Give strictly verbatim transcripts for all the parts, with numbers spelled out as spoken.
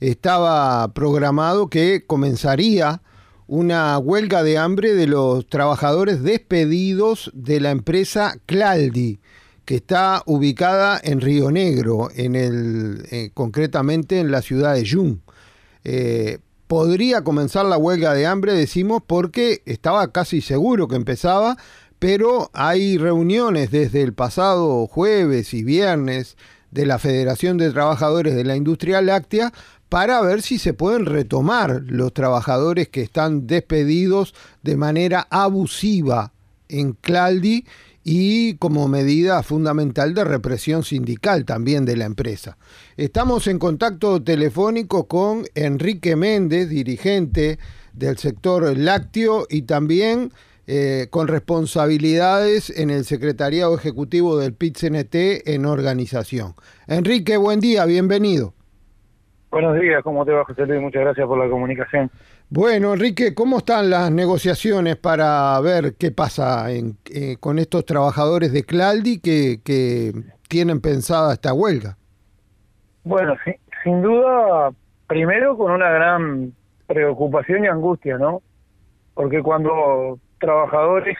estaba programado que comenzaría una huelga de hambre de los trabajadores despedidos de la empresa Claldi, que está ubicada en Río Negro, en el, eh, concretamente en la ciudad de Jun. Eh, podría comenzar la huelga de hambre, decimos, porque estaba casi seguro que empezaba, pero hay reuniones desde el pasado jueves y viernes de la Federación de Trabajadores de la Industria Láctea para ver si se pueden retomar los trabajadores que están despedidos de manera abusiva en Claldi y como medida fundamental de represión sindical también de la empresa. Estamos en contacto telefónico con Enrique Méndez, dirigente del sector lácteo y también eh, con responsabilidades en el secretariado ejecutivo del P I T C N T en organización. Enrique, buen día, bienvenido. Buenos días, ¿cómo te va, José Luis? Muchas gracias por la comunicación. Bueno, Enrique, ¿cómo están las negociaciones para ver qué pasa en, eh, con estos trabajadores de Claldi que, que tienen pensada esta huelga? Bueno, sí, sin duda, primero con una gran preocupación y angustia, ¿no? Porque cuando trabajadores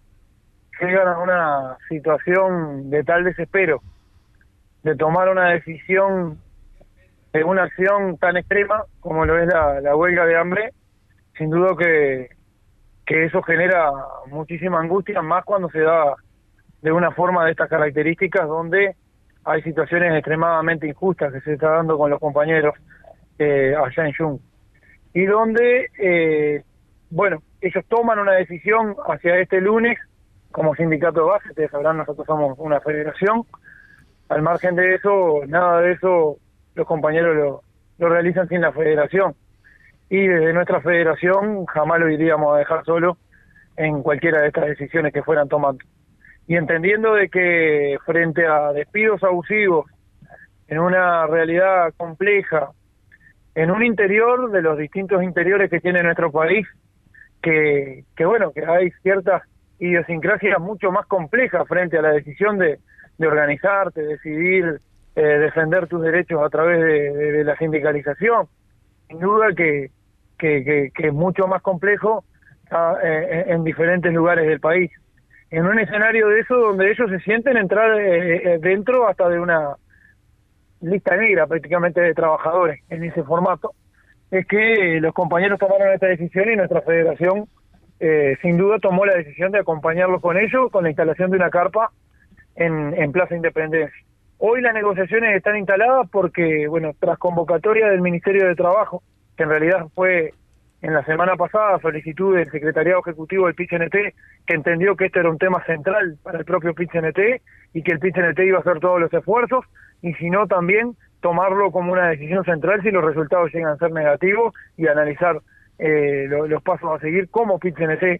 llegan a una situación de tal desespero, de tomar una decisión de una acción tan extrema como lo es la, la huelga de hambre, sin duda que, que eso genera muchísima angustia, más cuando se da de una forma de estas características, donde hay situaciones extremadamente injustas que se está dando con los compañeros eh, allá en Jun. Y donde, eh, bueno, ellos toman una decisión hacia este lunes, como sindicato de base, ustedes sabrán, nosotros somos una federación, al margen de eso, nada de eso los compañeros lo, lo realizan sin la federación, y desde nuestra federación jamás lo iríamos a dejar solo en cualquiera de estas decisiones que fueran tomando. Y entendiendo de que frente a despidos abusivos, en una realidad compleja, en un interior de los distintos interiores que tiene nuestro país, que, que bueno, que hay ciertas idiosincrasias mucho más complejas frente a la decisión de, de organizarte, decidir Eh, defender tus derechos a través de, de, de la sindicalización. Sin duda que, que, que, que es mucho más complejo uh, eh, en diferentes lugares del país. En un escenario de eso donde ellos se sienten entrar eh, dentro hasta de una lista negra prácticamente de trabajadores en ese formato, es que los compañeros tomaron esta decisión y nuestra federación eh, sin duda tomó la decisión de acompañarlos con ellos, con la instalación de una carpa en, en Plaza Independencia. Hoy las negociaciones están instaladas porque, bueno, tras convocatoria del Ministerio de Trabajo, que en realidad fue en la semana pasada, solicitud del Secretariado Ejecutivo del P I T C N T, que entendió que este era un tema central para el propio P I T C N T y que el P I T C N T iba a hacer todos los esfuerzos, y si no también tomarlo como una decisión central si los resultados llegan a ser negativos y analizar eh, lo, los pasos a seguir como P I T C N T.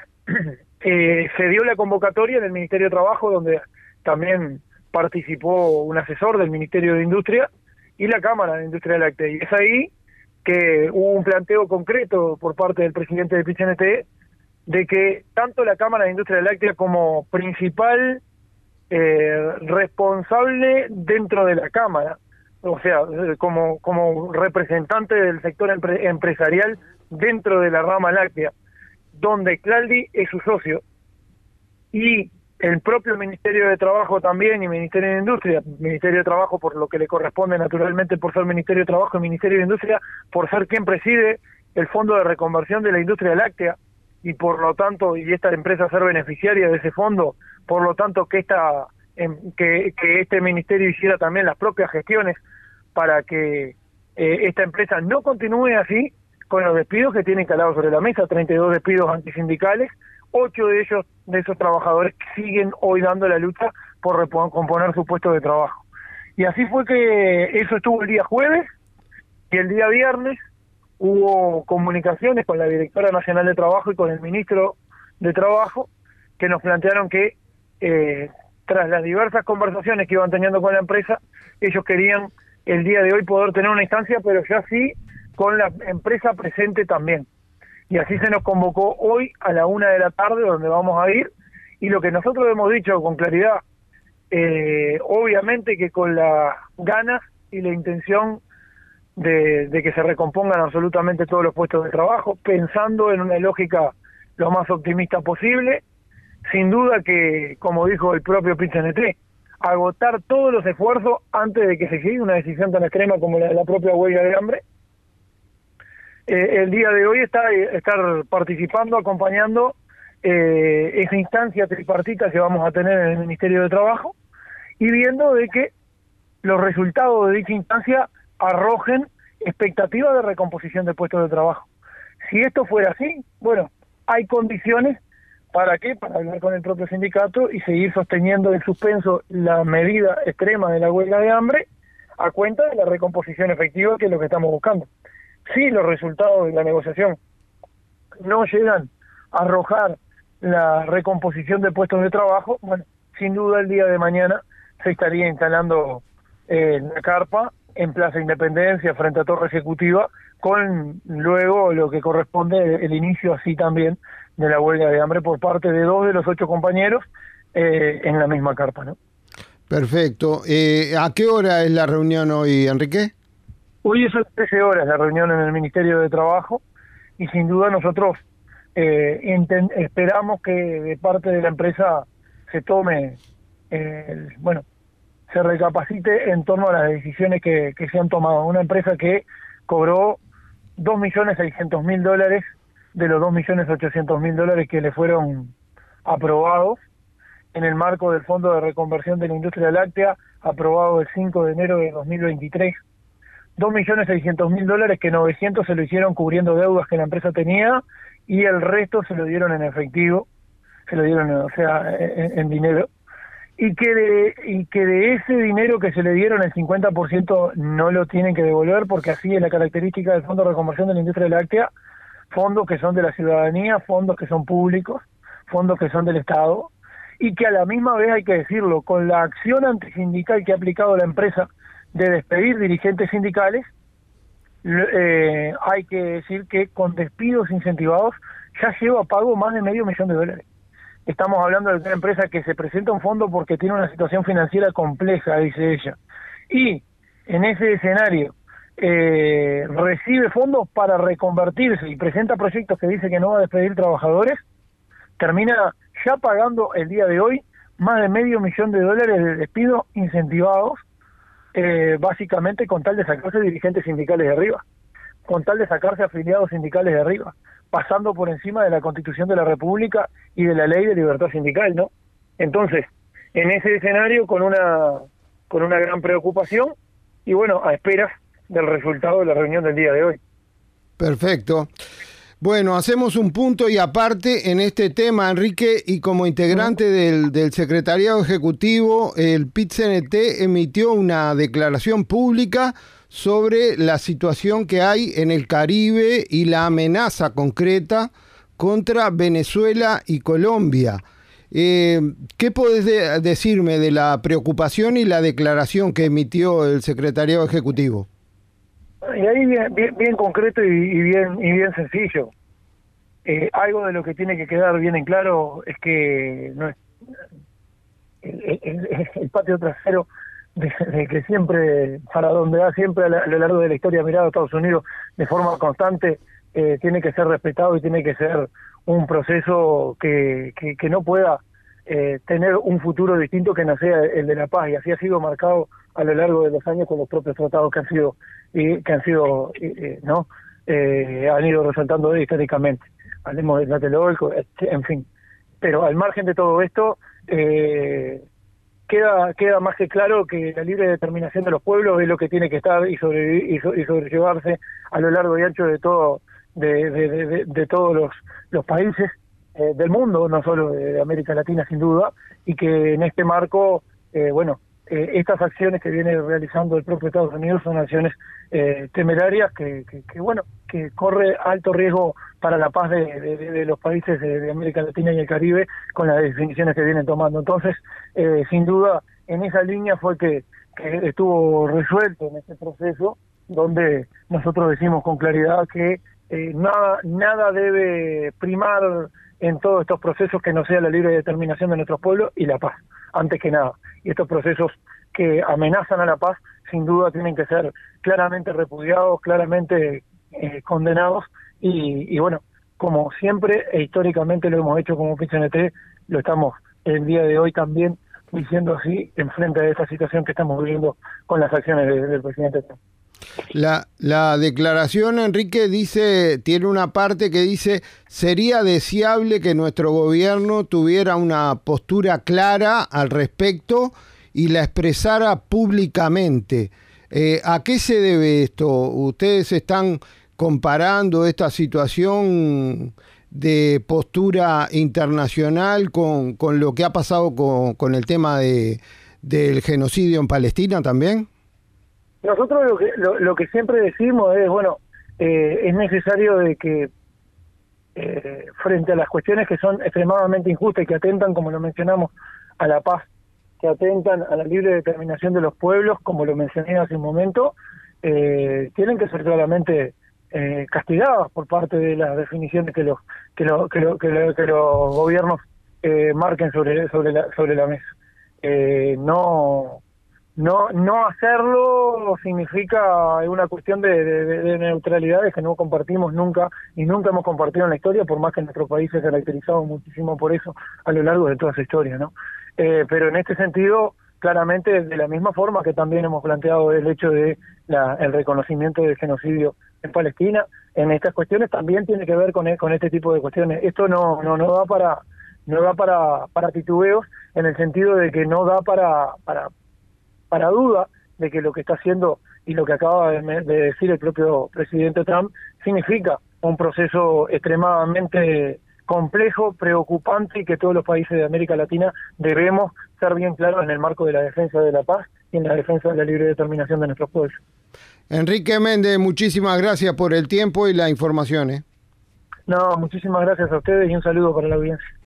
eh, se dio la convocatoria en el Ministerio de Trabajo, donde también participó un asesor del Ministerio de Industria y la Cámara de Industria Láctea, y es ahí que hubo un planteo concreto por parte del presidente del P I T C N T de que tanto la Cámara de Industria Láctea como principal eh, responsable dentro de la Cámara, o sea, como, como representante del sector empre empresarial dentro de la rama láctea, donde Claldi es su socio, y el propio Ministerio de Trabajo también, y Ministerio de Industria, Ministerio de Trabajo por lo que le corresponde naturalmente por ser Ministerio de Trabajo, y Ministerio de Industria por ser quien preside el Fondo de Reconversión de la Industria Láctea, y por lo tanto, y esta empresa ser beneficiaria de ese fondo, por lo tanto que esta que, que este ministerio hiciera también las propias gestiones para que eh, esta empresa no continúe así con los despidos que tiene instalados sobre la mesa, treinta y dos despidos antisindicales, ocho de ellos, de esos trabajadores, siguen hoy dando la lucha por recomponer su puesto de trabajo. Y así fue que eso estuvo el día jueves, y el día viernes hubo comunicaciones con la Directora Nacional de Trabajo y con el Ministro de Trabajo, que nos plantearon que eh, tras las diversas conversaciones que iban teniendo con la empresa, ellos querían el día de hoy poder tener una instancia, pero ya sí con la empresa presente también. Y así se nos convocó hoy a la una de la tarde, donde vamos a ir, y lo que nosotros hemos dicho con claridad, eh, obviamente que con las ganas y la intención de, de que se recompongan absolutamente todos los puestos de trabajo, pensando en una lógica lo más optimista posible. Sin duda que, como dijo el propio Pit-C N T, agotar todos los esfuerzos antes de que se llegue a una decisión tan extrema como la de la propia huelga de hambre. Eh, el día de hoy está estar participando, acompañando eh, esa instancia tripartita que vamos a tener en el Ministerio de Trabajo y viendo de que los resultados de dicha instancia arrojen expectativas de recomposición de puestos de trabajo. Si esto fuera así, bueno, hay condiciones para qué, para hablar con el propio sindicato y seguir sosteniendo en suspenso la medida extrema de la huelga de hambre a cuenta de la recomposición efectiva, que es lo que estamos buscando. Si los resultados de la negociación no llegan a arrojar la recomposición de puestos de trabajo, bueno, sin duda el día de mañana se estaría instalando eh, la carpa en Plaza Independencia frente a Torre Ejecutiva, con luego lo que corresponde el inicio así también de la huelga de hambre por parte de dos de los ocho compañeros eh, en la misma carpa, ¿no? Perfecto. Eh, ¿A qué hora es la reunión hoy, Enrique? Hoy es a las trece horas la reunión en el Ministerio de Trabajo y sin duda nosotros eh, esperamos que de parte de la empresa se tome, eh, bueno, se recapacite en torno a las decisiones que, que se han tomado. Una empresa que cobró dos millones seiscientos mil dólares de los dos millones ochocientos mil dólares que le fueron aprobados en el marco del Fondo de Reconversión de la Industria Láctea, aprobado el cinco de enero de dos mil veintitrés. dos millones seiscientos mil dólares que novecientos se lo hicieron cubriendo deudas que la empresa tenía y el resto se lo dieron en efectivo, se lo dieron, o sea, en, en dinero. Y que, de, y que de ese dinero que se le dieron el cincuenta por ciento no lo tienen que devolver, porque así es la característica del Fondo de Reconversión de la Industria Láctea, fondos que son de la ciudadanía, fondos que son públicos, fondos que son del Estado, y que a la misma vez, hay que decirlo, con la acción antisindical que ha aplicado la empresa de despedir dirigentes sindicales, eh, hay que decir que con despidos incentivados ya lleva a pago más de medio millón de dólares. Estamos hablando de una empresa que se presenta un fondo porque tiene una situación financiera compleja, dice ella, y en ese escenario eh, recibe fondos para reconvertirse y presenta proyectos que dice que no va a despedir trabajadores, termina ya pagando el día de hoy más de medio millón de dólares de despidos incentivados, eh, básicamente con tal de sacarse dirigentes sindicales de arriba, con tal de sacarse afiliados sindicales de arriba, pasando por encima de la Constitución de la República y de la Ley de Libertad Sindical, ¿no? Entonces, en ese escenario, con una con una gran preocupación y bueno, a esperas del resultado de la reunión del día de hoy. Perfecto. Bueno, hacemos un punto y aparte en este tema, Enrique, y como integrante del, del Secretariado Ejecutivo, el Pit-C N T emitió una declaración pública sobre la situación que hay en el Caribe y la amenaza concreta contra Venezuela y Colombia. Eh, ¿Qué podés de- decirme de la preocupación y la declaración que emitió el Secretariado Ejecutivo? Y ahí bien, bien, bien concreto y, y bien y bien sencillo. Eh, algo de lo que tiene que quedar bien en claro es que no es, el, el, el patio trasero de, de que siempre, para donde va siempre a, la, a lo largo de la historia mirado a Estados Unidos de forma constante, eh, tiene que ser respetado y tiene que ser un proceso que, que, que no pueda eh, tener un futuro distinto que no sea el de la paz, y así ha sido marcado a lo largo de los años con los propios tratados que han sido y que han sido eh, no eh, han ido resaltando históricamente. Hablemos del Tlatelolco, en fin. Pero al margen de todo esto, eh, queda queda más que claro que la libre determinación de los pueblos es lo que tiene que estar y sobrevivir y, so, y sobrellevarse a lo largo y ancho de todo de, de, de, de, de todos los los países eh, del mundo, no solo de, de América Latina sin duda, y que en este marco, eh, bueno, eh, estas acciones que viene realizando el propio Estados Unidos son acciones eh, temerarias que, que, que, bueno, que corre alto riesgo para la paz de, de, de los países de, de América Latina y el Caribe con las definiciones que vienen tomando. Entonces, eh, sin duda, en esa línea fue que, que estuvo resuelto en este proceso, donde nosotros decimos con claridad que eh, nada, nada debe primar en todos estos procesos que no sea la libre determinación de nuestros pueblos y la paz, antes que nada. Y estos procesos que amenazan a la paz sin duda tienen que ser claramente repudiados, claramente eh, condenados, y, y bueno, como siempre e históricamente lo hemos hecho como P C N T, lo estamos el día de hoy también diciendo así en frente a esta situación que estamos viviendo con las acciones de, del presidente Trump. La, la declaración, Enrique, dice, tiene una parte que dice: sería deseable que nuestro gobierno tuviera una postura clara al respecto y la expresara públicamente. Eh, ¿A qué se debe esto? ¿Ustedes están comparando esta situación de postura internacional con, con lo que ha pasado con, con el tema de, del genocidio en Palestina también? Nosotros lo que lo, lo que siempre decimos es, bueno, eh, es necesario de que eh, frente a las cuestiones que son extremadamente injustas y que atentan, como lo mencionamos, a la paz, que atentan a la libre determinación de los pueblos, como lo mencioné hace un momento, eh, tienen que ser claramente eh, castigadas por parte de las definiciones que los que, lo, que, lo, que, lo, que los gobiernos eh, marquen sobre sobre la sobre la mesa. Eh, no No no hacerlo significa una cuestión de, de, de neutralidades que no compartimos nunca y nunca hemos compartido en la historia, por más que nuestro país se ha caracterizado muchísimo por eso a lo largo de toda su historia, ¿no? Eh, pero en este sentido, claramente, de la misma forma que también hemos planteado el hecho de la, el reconocimiento del genocidio en Palestina, en estas cuestiones también tiene que ver con, con este tipo de cuestiones. Esto no no no da para no da para para titubeos, en el sentido de que no da para para para duda de que lo que está haciendo y lo que acaba de, de decir el propio presidente Trump significa un proceso extremadamente complejo, preocupante, y que todos los países de América Latina debemos ser bien claros en el marco de la defensa de la paz y en la defensa de la libre determinación de nuestros pueblos. Enrique Méndez, muchísimas gracias por el tiempo y la información, ¿eh? No, muchísimas gracias a ustedes y un saludo para la audiencia.